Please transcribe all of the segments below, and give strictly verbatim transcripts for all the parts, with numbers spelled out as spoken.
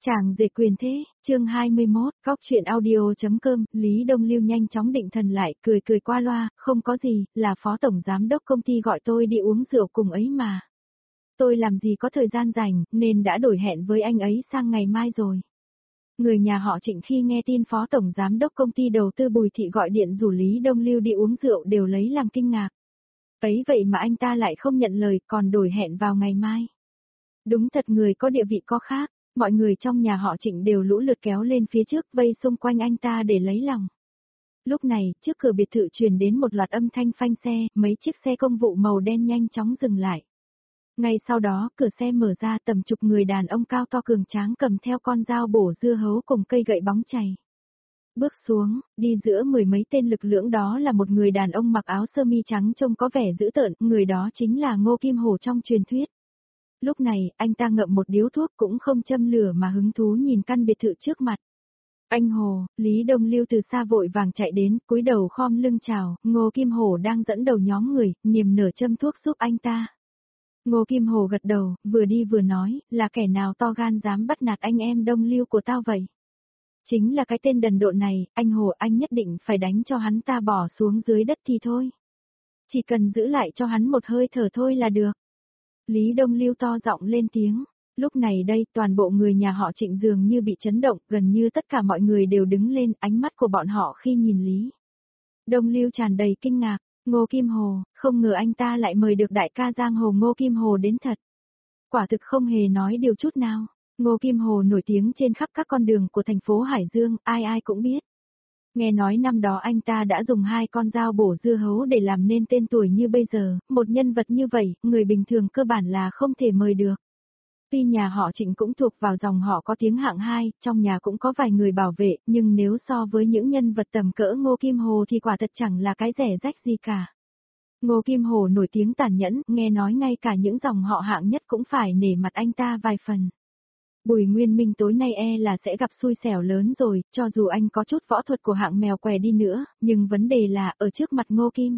Chàng rể quyền thế, chương hai mươi mốt, góc chuyện audio.com, Lý Đông Lưu nhanh chóng định thần lại, cười cười qua loa, không có gì, là phó tổng giám đốc công ty gọi tôi đi uống rượu cùng ấy mà. Tôi làm gì có thời gian rảnh, nên đã đổi hẹn với anh ấy sang ngày mai rồi. Người nhà họ Trịnh khi nghe tin phó tổng giám đốc công ty đầu tư Bùi Thị gọi điện rủ Lý Đông Lưu đi uống rượu đều lấy làm kinh ngạc. Ấy vậy mà anh ta lại không nhận lời còn đổi hẹn vào ngày mai. Đúng thật người có địa vị có khác. Mọi người trong nhà họ Trịnh đều lũ lượt kéo lên phía trước vây xung quanh anh ta để lấy lòng. Lúc này, trước cửa biệt thự truyền đến một loạt âm thanh phanh xe, mấy chiếc xe công vụ màu đen nhanh chóng dừng lại. Ngay sau đó, cửa xe mở ra tầm chục người đàn ông cao to cường tráng cầm theo con dao bổ dưa hấu cùng cây gậy bóng chày. Bước xuống, đi giữa mười mấy tên lực lưỡng đó là một người đàn ông mặc áo sơ mi trắng trông có vẻ dữ tợn, người đó chính là Ngô Kim Hổ trong truyền thuyết. Lúc này, anh ta ngậm một điếu thuốc cũng không châm lửa mà hứng thú nhìn căn biệt thự trước mặt. Anh Hồ, Lý Đông Lưu từ xa vội vàng chạy đến, cúi đầu khom lưng chào, Ngô Kim Hổ đang dẫn đầu nhóm người, niềm nở châm thuốc giúp anh ta. Ngô Kim Hổ gật đầu, vừa đi vừa nói, là kẻ nào to gan dám bắt nạt anh em Đông Lưu của tao vậy? Chính là cái tên đần độn này, anh Hồ anh nhất định phải đánh cho hắn ta bỏ xuống dưới đất thì thôi. Chỉ cần giữ lại cho hắn một hơi thở thôi là được. Lý Đông Lưu to giọng lên tiếng. Lúc này đây toàn bộ người nhà họ Trịnh dường như bị chấn động, gần như tất cả mọi người đều đứng lên, ánh mắt của bọn họ khi nhìn Lý Đông Lưu tràn đầy kinh ngạc. Ngô Kim Hồ, không ngờ anh ta lại mời được đại ca giang hồ Ngô Kim Hồ đến thật. Quả thực không hề nói điều chút nào. Ngô Kim Hồ nổi tiếng trên khắp các con đường của thành phố Hải Dương, ai ai cũng biết. Nghe nói năm đó anh ta đã dùng hai con dao bổ dưa hấu để làm nên tên tuổi như bây giờ, một nhân vật như vậy, người bình thường cơ bản là không thể mời được. Tuy nhà họ Trịnh cũng thuộc vào dòng họ có tiếng hạng hai, trong nhà cũng có vài người bảo vệ, nhưng nếu so với những nhân vật tầm cỡ Ngô Kim Hồ thì quả thật chẳng là cái rẻ rách gì cả. Ngô Kim Hồ nổi tiếng tàn nhẫn, nghe nói ngay cả những dòng họ hạng nhất cũng phải nể mặt anh ta vài phần. Bùi Nguyên Minh tối nay e là sẽ gặp xui xẻo lớn rồi, cho dù anh có chút võ thuật của hạng mèo què đi nữa, nhưng vấn đề là ở trước mặt Ngô Kim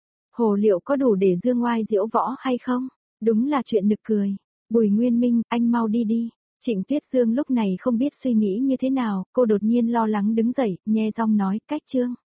Hồ liệu có đủ để dương oai diễu võ hay không? Đúng là chuyện nực cười. Bùi Nguyên Minh, anh mau đi đi. Trịnh Tuyết Dương lúc này không biết suy nghĩ như thế nào, cô đột nhiên lo lắng đứng dậy, nhe rong nói, cách Trương